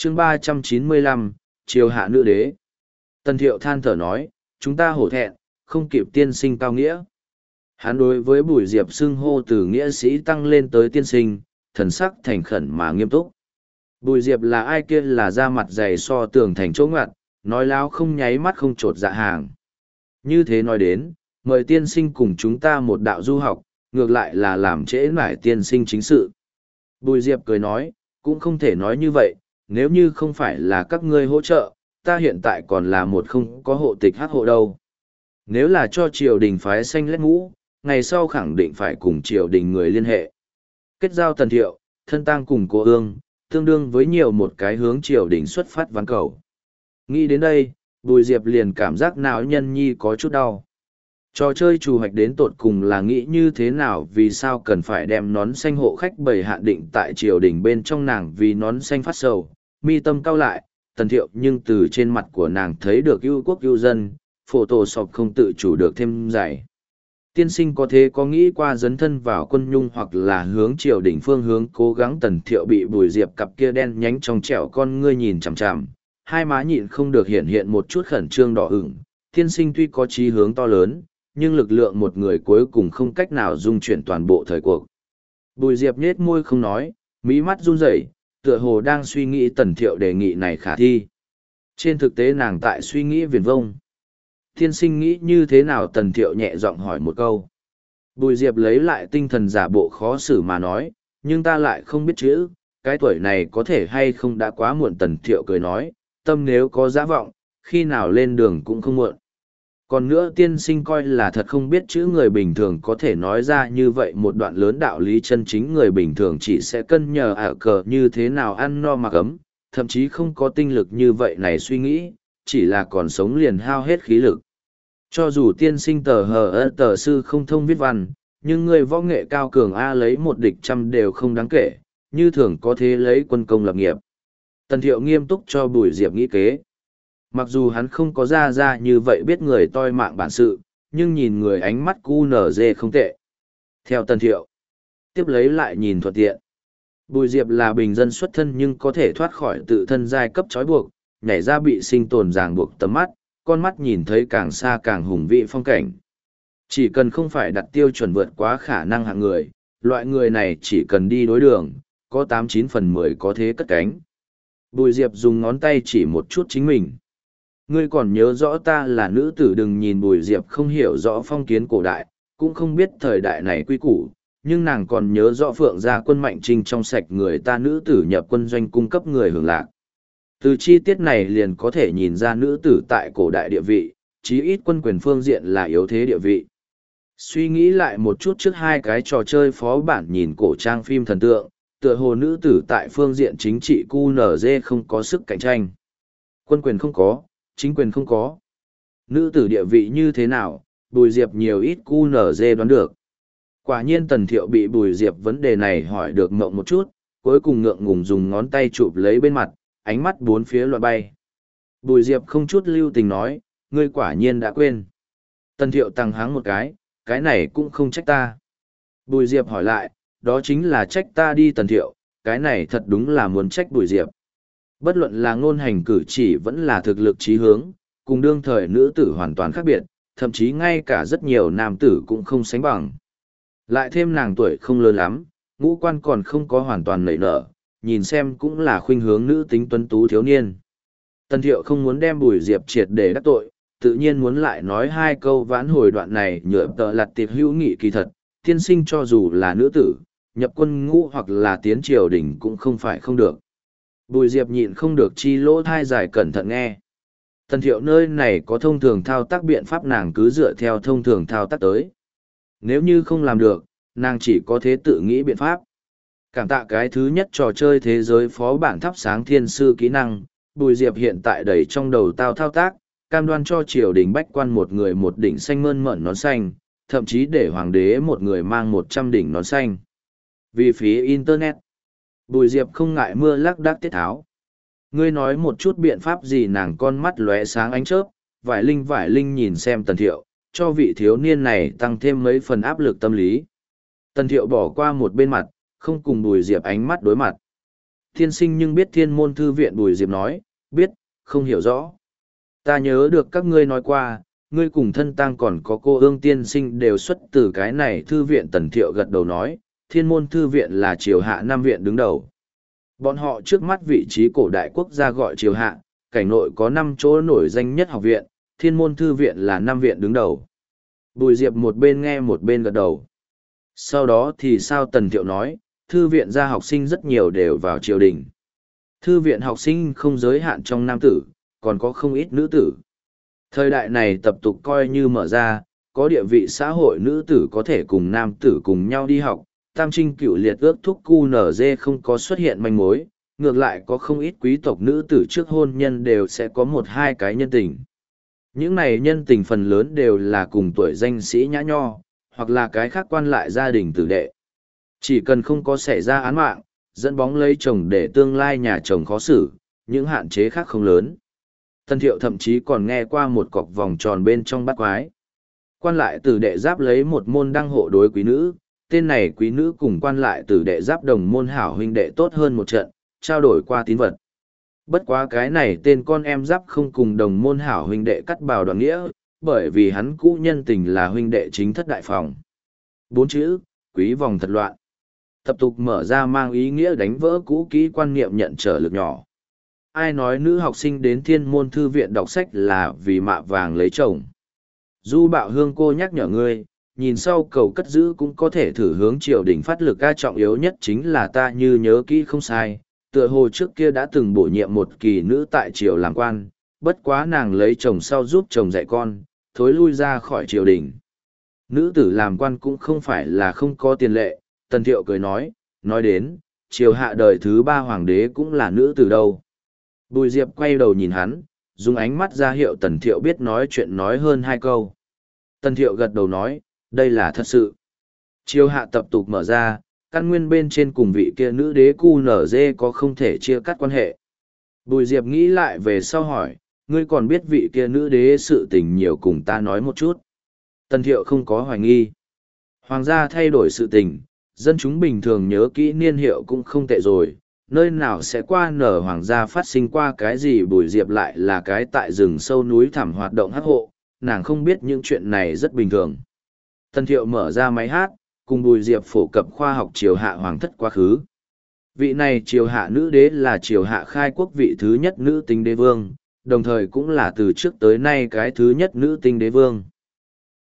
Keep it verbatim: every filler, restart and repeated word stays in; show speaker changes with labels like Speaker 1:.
Speaker 1: chương ba trăm chín mươi lăm, triều hạ nữ đế. Tần thiệu than thở nói, chúng ta hổ thẹn, không kịp tiên sinh cao nghĩa. Hắn đối với Bùi Diệp xưng hô từ nghĩa sĩ tăng lên tới tiên sinh, thần sắc thành khẩn mà nghiêm túc. Bùi Diệp là ai kia là da mặt dày so tường thành chỗ ngoặt, nói láo không nháy mắt không trột dạ hàng. Như thế nói đến, mời tiên sinh cùng chúng ta một đạo du học, ngược lại là làm trễ nải tiên sinh chính sự. Bùi Diệp cười nói, cũng không thể nói như vậy, nếu như không phải là các ngươi hỗ trợ, ta hiện tại còn là một không có hộ tịch hắc hộ đâu. Nếu là cho triều đình phái xanh lét ngũ, ngày sau khẳng định phải cùng triều đình người liên hệ. Kết giao Tần Thiệu, thân tang cùng cô ương, tương đương với nhiều một cái hướng triều đình xuất phát ván cầu. Nghĩ đến đây, Bùi Diệp liền cảm giác não nhân nhi có chút đau. Trò chơi trù hoạch đến tột cùng là nghĩ như thế nào, vì sao cần phải đem nón xanh hộ khách bày hạn định tại triều đình bên trong nàng, vì nón xanh phát sầu, mi tâm cao lại, Tần Thiệu nhưng từ trên mặt của nàng thấy được ưu quốc ưu dân, phổ tổ sọc không tự chủ được thêm dày. Tiên sinh có thế có nghĩ qua dấn thân vào quân nhung hoặc là hướng triều đình phương hướng cố gắng. Tần Thiệu bị Bùi Diệp cặp kia đen nhánh trong trẻo con ngươi nhìn chằm chằm, hai má nhịn không được hiện hiện một chút khẩn trương đỏ ửng. Tiên sinh tuy có chí hướng to lớn, nhưng lực lượng một người cuối cùng không cách nào dung chuyển toàn bộ thời cuộc. Bùi Diệp nhếch môi không nói, mí mắt run rẩy, tựa hồ đang suy nghĩ Tần Thiệu đề nghị này khả thi. Trên thực tế nàng tại suy nghĩ viển vông. Tiên sinh nghĩ như thế nào? Tần Thiệu nhẹ giọng hỏi một câu. Bùi Diệp lấy lại tinh thần giả bộ khó xử mà nói, nhưng ta lại không biết chữ, cái tuổi này có thể hay không đã quá muộn. Tần Thiệu cười nói, tâm nếu có dã vọng, khi nào lên đường cũng không muộn. Còn nữa tiên sinh coi là thật không biết chữ, người bình thường có thể nói ra như vậy một đoạn lớn đạo lý chân chính, người bình thường chỉ sẽ cân nhờ ả cờ như thế nào ăn no mặc ấm, thậm chí không có tinh lực như vậy này suy nghĩ, chỉ là còn sống liền hao hết khí lực. Cho dù tiên sinh tờ hờ ơ tờ sư không thông viết văn, nhưng người võ nghệ cao cường A lấy một địch trăm đều không đáng kể, như thường có thế lấy quân công lập nghiệp. Tần Thiệu nghiêm túc cho Bùi Diệp nghĩ kế. Mặc dù hắn không có ra ra như vậy biết người toi mạng bản sự, nhưng nhìn người ánh mắt cu nở dê không tệ. Theo Tần Thiệu, tiếp lấy lại nhìn thuận tiện. Bùi Diệp là bình dân xuất thân nhưng có thể thoát khỏi tự thân giai cấp trói buộc, nhảy ra bị sinh tồn ràng buộc tầm mắt, con mắt nhìn thấy càng xa càng hùng vĩ phong cảnh. Chỉ cần không phải đặt tiêu chuẩn vượt quá khả năng hạng người, loại người này chỉ cần đi đối đường, có tám chín phần mười có thế cất cánh. Bùi Diệp dùng ngón tay chỉ một chút chính mình. Ngươi còn nhớ rõ ta là nữ tử? Đừng nhìn Bùi Diệp không hiểu rõ phong kiến cổ đại, cũng không biết thời đại này quy củ, nhưng nàng còn nhớ rõ Phượng gia quân Mạnh Trinh trong sạch người ta nữ tử nhập quân doanh cung cấp người hưởng lạc. Từ chi tiết này liền có thể nhìn ra nữ tử tại cổ đại địa vị, chí ít quân quyền phương diện là yếu thế địa vị. Suy nghĩ lại một chút trước hai cái trò chơi phó bản nhìn cổ trang phim thần tượng, tựa hồ nữ tử tại phương diện chính trị cu nở dê không có sức cạnh tranh. Quân quyền không có, chính quyền không có. Nữ tử địa vị như thế nào, Bùi Diệp nhiều ít cu nở dê đoán được. Quả nhiên Tần Thiệu bị Bùi Diệp vấn đề này hỏi được mộng một chút, cuối cùng ngượng ngùng dùng ngón tay chụp lấy bên mặt, ánh mắt bốn phía loạn bay. Bùi Diệp không chút lưu tình nói, ngươi quả nhiên đã quên. Tần Thiệu tăng háng một cái, cái này cũng không trách ta. Bùi Diệp hỏi lại, đó chính là trách ta đi. Tần Thiệu, cái này thật đúng là muốn trách Bùi Diệp. Bất luận là ngôn hành cử chỉ vẫn là thực lực chí hướng, cùng đương thời nữ tử hoàn toàn khác biệt, thậm chí ngay cả rất nhiều nam tử cũng không sánh bằng. Lại thêm nàng tuổi không lớn lắm, ngũ quan còn không có hoàn toàn nảy nở, nhìn xem cũng là khuynh hướng nữ tính tuấn tú thiếu niên. Tần Thiệu không muốn đem Bùi Diệp triệt để đắc tội, tự nhiên muốn lại nói hai câu vãn hồi đoạn này, nhựa tợ lặt tiệp hữu nghị. Kỳ thật, tiên sinh cho dù là nữ tử, nhập quân ngũ hoặc là tiến triều đình cũng không phải không được. Bùi Diệp nhịn không được chi lỗ thai dài cẩn thận nghe. Tần Thiệu nơi này có thông thường thao tác biện pháp, nàng cứ dựa theo thông thường thao tác tới. Nếu như không làm được, nàng chỉ có thế tự nghĩ biện pháp. Cảm tạ cái thứ nhất trò chơi thế giới phó bản thắp sáng thiên sư kỹ năng, Bùi Diệp hiện tại đầy trong đầu tao thao tác, cam đoan cho triều đình bách quan một người một đỉnh xanh mơn mởn nón xanh, thậm chí để hoàng đế một người mang một trăm đỉnh nón xanh. Vì phí Internet, Bùi Diệp không ngại mưa lác đác tiết tháo. Ngươi nói một chút biện pháp gì? Nàng con mắt lóe sáng ánh chớp, vải linh vải linh nhìn xem Tần Thiệu, cho vị thiếu niên này tăng thêm mấy phần áp lực tâm lý. Tần Thiệu bỏ qua một bên mặt, không cùng Bùi Diệp ánh mắt đối mặt. Tiên sinh nhưng biết thiên môn thư viện. Bùi Diệp nói, biết, không hiểu rõ. Ta nhớ được các ngươi nói qua, ngươi cùng thân tăng còn có cô ương tiên sinh đều xuất từ cái này thư viện. Tần Thiệu gật đầu nói, thiên môn thư viện là triều hạ năm viện đứng đầu. Bọn họ trước mắt vị trí cổ đại quốc gia gọi triều hạ, cảnh nội có năm chỗ nổi danh nhất học viện, thiên môn thư viện là năm viện đứng đầu. Bùi Diệp một bên nghe một bên gật đầu. Sau đó thì sao? Tần Thiệu nói, thư viện ra học sinh rất nhiều đều vào triều đình. Thư viện học sinh không giới hạn trong nam tử, còn có không ít nữ tử. Thời đại này tập tục coi như mở ra, có địa vị xã hội nữ tử có thể cùng nam tử cùng nhau đi học, tam trinh cựu liệt ước thúc cu nở dê không có xuất hiện manh mối, ngược lại có không ít quý tộc nữ tử trước hôn nhân đều sẽ có một hai cái nhân tình. Những này nhân tình phần lớn đều là cùng tuổi danh sĩ nhã nho, hoặc là cái khác quan lại gia đình tử đệ. Chỉ cần không có xảy ra án mạng, dẫn bóng lấy chồng để tương lai nhà chồng khó xử, những hạn chế khác không lớn. Tần Thiệu thậm chí còn nghe qua một cọc vòng tròn bên trong bát quái. Quan lại tử đệ giáp lấy một môn đăng hộ đối quý nữ, tên này quý nữ cùng quan lại tử đệ giáp đồng môn hảo huynh đệ tốt hơn một trận, trao đổi qua tín vật. Bất quá cái này tên con em giáp không cùng đồng môn hảo huynh đệ cắt bào đoàn nghĩa, bởi vì hắn cũ nhân tình là huynh đệ chính thất đại phòng. Bốn chữ, quý vòng thật loạn. Tập tục mở ra mang ý nghĩa đánh vỡ cũ kỹ quan niệm nhận trở lực nhỏ. Ai nói nữ học sinh đến thiên môn thư viện đọc sách là vì mạ vàng lấy chồng. Du Bạo Hương cô nhắc nhở ngươi, nhìn sau cầu cất giữ cũng có thể thử hướng triều đình phát lực. Ca trọng yếu nhất chính là ta như nhớ kỹ không sai, tựa hồ trước kia đã từng bổ nhiệm một kỳ nữ tại triều làm quan, bất quá nàng lấy chồng sau giúp chồng dạy con, thối lui ra khỏi triều đình. Nữ tử làm quan cũng không phải là không có tiền lệ. Tần Thiệu cười nói, nói đến, triều hạ đời thứ ba hoàng đế cũng là nữ tử đâu. Bùi Diệp quay đầu nhìn hắn, dùng ánh mắt ra hiệu Tần Thiệu biết nói chuyện nói hơn hai câu. Tần Thiệu gật đầu nói, đây là thật sự. Triều hạ tập tục mở ra, căn nguyên bên trên cùng vị kia nữ đế cu nở dê có không thể chia cắt quan hệ. Bùi Diệp nghĩ lại về sau hỏi, ngươi còn biết vị kia nữ đế sự tình nhiều, cùng ta nói một chút. Tần Thiệu không có hoài nghi. Hoàng gia thay đổi sự tình, dân chúng bình thường nhớ kỹ niên hiệu cũng không tệ rồi, nơi nào sẽ qua nở hoàng gia phát sinh qua cái gì. Bùi Diệp lại là cái tại rừng sâu núi thẳm hoạt động hắc hộ, nàng không biết những chuyện này rất bình thường. Tần Thiệu mở ra máy hát, cùng Bùi Diệp phổ cập khoa học triều hạ hoàng thất quá khứ. Vị này triều hạ nữ đế là triều hạ khai quốc vị thứ nhất nữ tính đế vương, đồng thời cũng là từ trước tới nay cái thứ nhất nữ tính đế vương.